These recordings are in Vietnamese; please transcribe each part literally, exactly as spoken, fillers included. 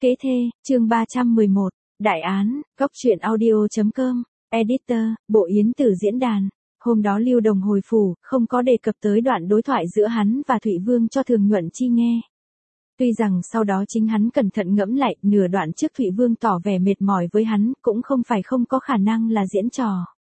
Kế thê, chương ba trăm mười một, Đại án, góc truyện audio.com, Editor, Bộ Yến Tử diễn đàn. Hôm đó Lưu Đồng hồi phủ, không có đề cập tới đoạn đối thoại giữa hắn và Thụy Vương cho Thường Nhuận Chi nghe. Tuy rằng sau đó chính hắn cẩn thận ngẫm lại, nửa đoạn trước Thụy Vương tỏ vẻ mệt mỏi với hắn, cũng không phải không có khả năng là diễn trò.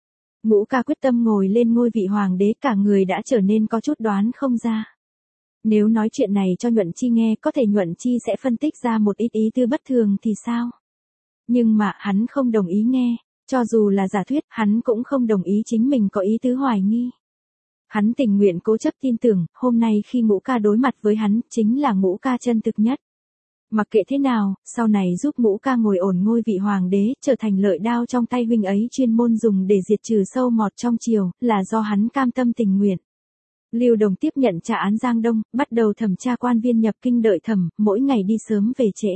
Ngũ ca quyết tâm ngồi lên ngôi vị hoàng đế, cả người đã trở nên có chút đoán không ra. Nếu nói chuyện này cho Nhuận Chi nghe, có thể Nhuận Chi sẽ phân tích ra một ít ý tư bất thường thì sao? Nhưng mà hắn không đồng ý nghe, cho dù là giả thuyết, hắn cũng không đồng ý chính mình có ý tứ hoài nghi. Hắn tình nguyện cố chấp tin tưởng, hôm nay khi Ngũ ca đối mặt với hắn, chính là Ngũ ca chân thực nhất. Mặc kệ thế nào, sau này giúp Ngũ ca ngồi ổn ngôi vị hoàng đế, trở thành lợi đao trong tay huynh ấy chuyên môn dùng để diệt trừ sâu mọt trong triều, là do hắn cam tâm tình nguyện. Lưu Đồng tiếp nhận trả án Giang Đông, bắt đầu thẩm tra quan viên nhập kinh đợi thẩm, mỗi ngày đi sớm về trễ.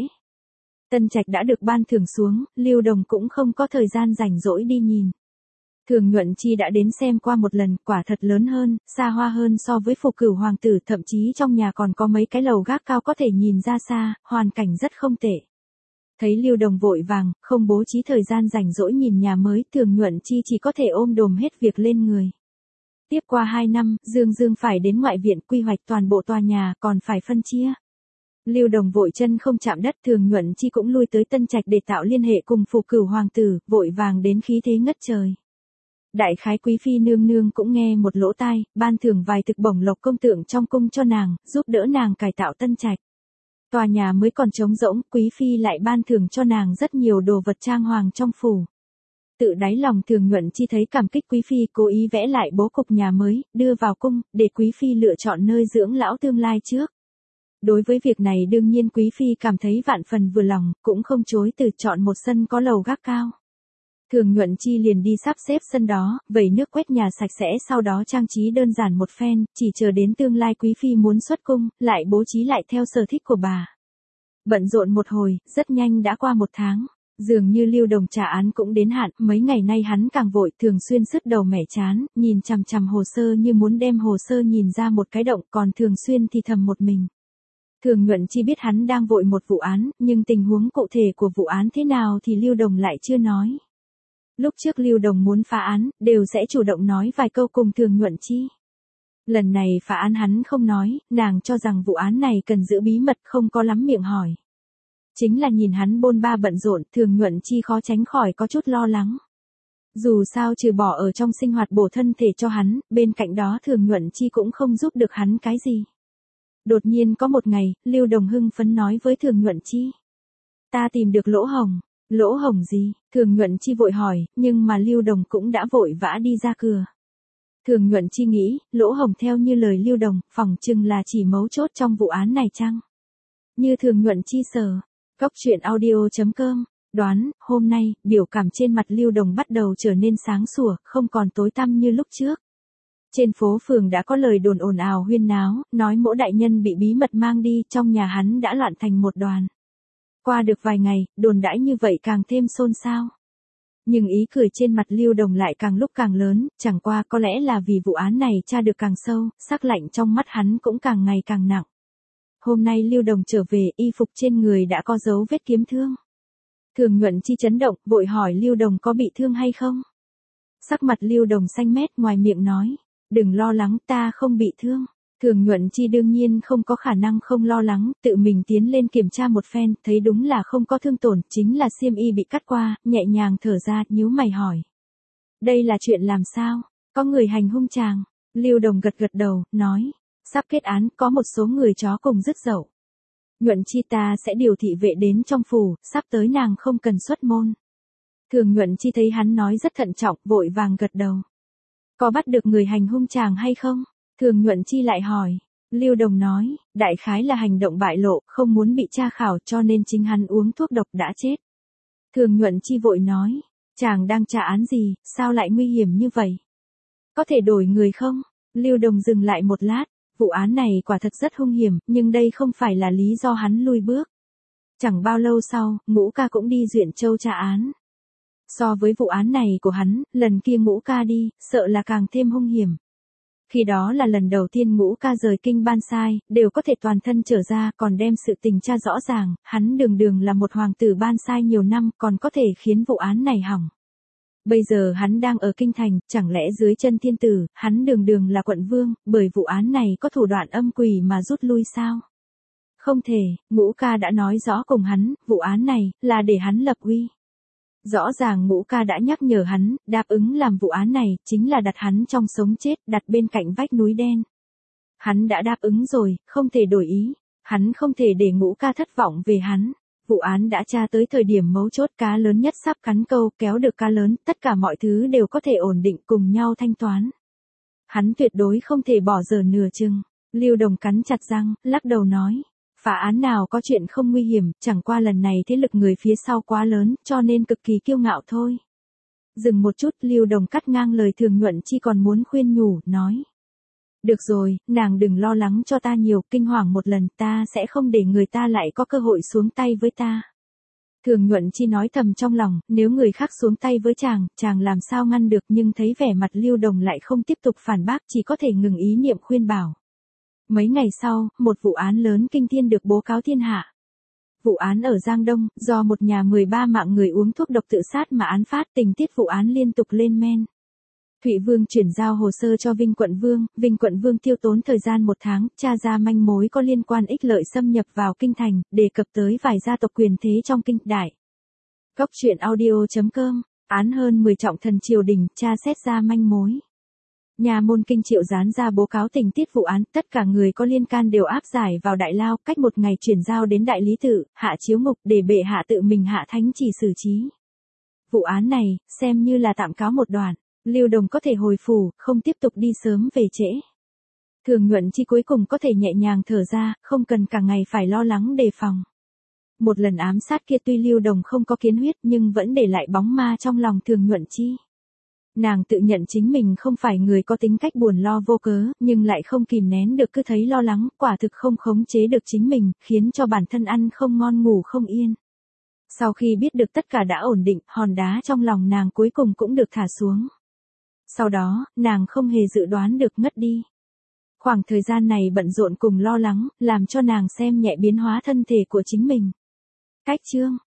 Tân trạch đã được ban thưởng xuống, Lưu Đồng cũng không có thời gian rảnh rỗi đi nhìn. Thường Nhuận Chi đã đến xem qua một lần, quả thật lớn hơn, xa hoa hơn so với Phục Cửu hoàng tử, thậm chí trong nhà còn có mấy cái lầu gác cao có thể nhìn ra xa, hoàn cảnh rất không tệ. Thấy Lưu Đồng vội vàng, không bố trí thời gian rảnh rỗi nhìn nhà mới, Thường Nhuận Chi chỉ có thể ôm đồm hết việc lên người. Tiếp qua hai năm, Dương Dương phải đến ngoại viện quy hoạch toàn bộ tòa nhà, còn phải phân chia. Lưu Đồng vội chân không chạm đất, Thường Nhuận Chi cũng lui tới Tân Trạch để tạo liên hệ cùng Phục Cửu hoàng tử, vội vàng đến khí thế ngất trời. Đại khái quý phi nương nương cũng nghe một lỗ tai, ban thưởng vài thực bổng lộc công tượng trong cung cho nàng, giúp đỡ nàng cải tạo Tân Trạch. Tòa nhà mới còn trống rỗng, quý phi lại ban thưởng cho nàng rất nhiều đồ vật trang hoàng trong phủ. Tự đáy lòng Thường Nhuận Chi thấy cảm kích quý phi cố ý vẽ lại bố cục nhà mới, đưa vào cung, để quý phi lựa chọn nơi dưỡng lão tương lai trước. Đối với việc này đương nhiên quý phi cảm thấy vạn phần vừa lòng, cũng không chối từ chọn một sân có lầu gác cao. Thường Nhuận Chi liền đi sắp xếp sân đó, vẩy nước quét nhà sạch sẽ, sau đó trang trí đơn giản một phen, chỉ chờ đến tương lai quý phi muốn xuất cung, lại bố trí lại theo sở thích của bà. Bận rộn một hồi, rất nhanh đã qua một tháng. Dường như Lưu Đồng trả án cũng đến hạn, mấy ngày nay hắn càng vội, thường xuyên sứt đầu mẻ chán, nhìn chằm chằm hồ sơ như muốn đem hồ sơ nhìn ra một cái động, còn thường xuyên thì thầm một mình. Thường Nhuận Chi biết hắn đang vội một vụ án, nhưng tình huống cụ thể của vụ án thế nào thì Lưu Đồng lại chưa nói. Lúc trước Lưu Đồng muốn phá án, đều sẽ chủ động nói vài câu cùng Thường Nhuận Chi. Lần này phá án hắn không nói, nàng cho rằng vụ án này cần giữ bí mật, không có lắm miệng hỏi. Chính là nhìn hắn bôn ba bận rộn, Thường Nhuận Chi khó tránh khỏi có chút lo lắng. Dù sao trừ bỏ ở trong sinh hoạt bổ thân thể cho hắn, bên cạnh đó Thường Nhuận Chi cũng không giúp được hắn cái gì. Đột nhiên có một ngày, Lưu Đồng hưng phấn nói với Thường Nhuận Chi. Ta tìm được lỗ hổng. Lỗ hổng gì? Thường Nhuận Chi vội hỏi, nhưng mà Lưu Đồng cũng đã vội vã đi ra cửa. Thường Nhuận Chi nghĩ, lỗ hổng theo như lời Lưu Đồng, phỏng chừng là chỉ mấu chốt trong vụ án này chăng? Như Thường Nhuận Chi sở. Góc truyện audio.com, đoán, hôm nay, biểu cảm trên mặt Lưu Đồng bắt đầu trở nên sáng sủa, không còn tối tăm như lúc trước. Trên phố phường đã có lời đồn ồn ào huyên náo, nói Mỗ đại nhân bị bí mật mang đi, trong nhà hắn đã loạn thành một đoàn. Qua được vài ngày, đồn đãi như vậy càng thêm xôn xao. Nhưng ý cười trên mặt Lưu Đồng lại càng lúc càng lớn, chẳng qua có lẽ là vì vụ án này tra được càng sâu, sắc lạnh trong mắt hắn cũng càng ngày càng nặng. Hôm nay Lưu Đồng trở về, y phục trên người đã có dấu vết kiếm thương. Thường Nhuận Chi chấn động, vội hỏi Lưu Đồng có bị thương hay không? Sắc mặt Lưu Đồng xanh mét, ngoài miệng nói, đừng lo lắng, ta không bị thương. Thường Nhuận Chi đương nhiên không có khả năng không lo lắng, tự mình tiến lên kiểm tra một phen, thấy đúng là không có thương tổn, chính là xiêm y bị cắt qua, nhẹ nhàng thở ra, nhíu mày hỏi. Đây là chuyện làm sao? Có người hành hung chàng? Lưu Đồng gật gật đầu, nói. Sắp kết án, có một số người chó cùng rứt dậu. Nhuận Chi ta sẽ điều thị vệ đến trong phủ, sắp tới nàng không cần xuất môn. Thường Nhuận Chi thấy hắn nói rất thận trọng, vội vàng gật đầu. Có bắt được người hành hung chàng hay không? Thường Nhuận Chi lại hỏi. Lưu Đồng nói, đại khái là hành động bại lộ, không muốn bị tra khảo cho nên chính hắn uống thuốc độc đã chết. Thường Nhuận Chi vội nói, chàng đang trả án gì, sao lại nguy hiểm như vậy? Có thể đổi người không? Lưu Đồng dừng lại một lát. Vụ án này quả thật rất hung hiểm, nhưng đây không phải là lý do hắn lui bước. Chẳng bao lâu sau, Ngũ ca cũng đi Duyện Châu tra án. So với vụ án này của hắn, lần kia Ngũ ca đi, sợ là càng thêm hung hiểm. Khi đó là lần đầu tiên Ngũ Ca rời kinh Ban Sai, đều có thể toàn thân trở ra, còn đem sự tình tra rõ ràng, hắn đường đường là một hoàng tử Ban Sai nhiều năm, còn có thể khiến vụ án này hỏng. Bây giờ hắn đang ở kinh thành, chẳng lẽ dưới chân thiên tử, hắn đường đường là quận vương, bởi vụ án này có thủ đoạn âm quỷ mà rút lui sao? Không thể, Ngũ Ca đã nói rõ cùng hắn, vụ án này, là để hắn lập uy. Rõ ràng Ngũ Ca đã nhắc nhở hắn, đáp ứng làm vụ án này, chính là đặt hắn trong sống chết, đặt bên cạnh vách núi đen. Hắn đã đáp ứng rồi, không thể đổi ý, hắn không thể để Ngũ Ca thất vọng về hắn. Vụ án đã tra tới thời điểm mấu chốt, cá lớn nhất sắp cắn câu, kéo được cá lớn, tất cả mọi thứ đều có thể ổn định cùng nhau thanh toán. Hắn tuyệt đối không thể bỏ dở nửa chừng. Lưu Đồng cắn chặt răng, lắc đầu nói. Phá án nào có chuyện không nguy hiểm, chẳng qua lần này thế lực người phía sau quá lớn, cho nên cực kỳ kiêu ngạo thôi. Dừng một chút, Lưu Đồng cắt ngang lời Thường Nhuận Chi còn muốn khuyên nhủ, nói. Được rồi, nàng đừng lo lắng cho ta nhiều, kinh hoàng một lần, ta sẽ không để người ta lại có cơ hội xuống tay với ta. Thường Nhuận Chi nói thầm trong lòng, nếu người khác xuống tay với chàng, chàng làm sao ngăn được, nhưng thấy vẻ mặt Lưu Đồng lại không tiếp tục phản bác, chỉ có thể ngừng ý niệm khuyên bảo. Mấy ngày sau, một vụ án lớn kinh thiên được bố cáo thiên hạ. Vụ án ở Giang Đông, do một nhà mười ba mạng người uống thuốc độc tự sát mà án phát, tình tiết vụ án liên tục lên men. Thụy Vương chuyển giao hồ sơ cho Vinh Quận Vương, Vinh Quận Vương tiêu tốn thời gian một tháng, tra ra manh mối có liên quan ích lợi xâm nhập vào kinh thành, đề cập tới vài gia tộc quyền thế trong kinh đại. Góc truyện audio chấm com, án hơn mười trọng thần triều đình, tra xét ra manh mối. Nhà môn kinh Triệu Gián ra báo cáo tình tiết vụ án, tất cả người có liên can đều áp giải vào đại lao, cách một ngày chuyển giao đến đại lý tự, hạ chiếu ngục để bệ hạ tự mình hạ thánh chỉ xử trí. Vụ án này, xem như là tạm cáo một đoạn, Lưu Đồng có thể hồi phủ, không tiếp tục đi sớm về trễ. Thường Nhuận Chi cuối cùng có thể nhẹ nhàng thở ra, không cần cả ngày phải lo lắng đề phòng. Một lần ám sát kia tuy Lưu Đồng không có kiến huyết nhưng vẫn để lại bóng ma trong lòng Thường Nhuận Chi. Nàng tự nhận chính mình không phải người có tính cách buồn lo vô cớ, nhưng lại không kìm nén được cứ thấy lo lắng, quả thực không khống chế được chính mình, khiến cho bản thân ăn không ngon ngủ không yên. Sau khi biết được tất cả đã ổn định, hòn đá trong lòng nàng cuối cùng cũng được thả xuống. Sau đó, nàng không hề dự đoán được ngất đi. Khoảng thời gian này bận rộn cùng lo lắng, làm cho nàng xem nhẹ biến hóa thân thể của chính mình. Cách chương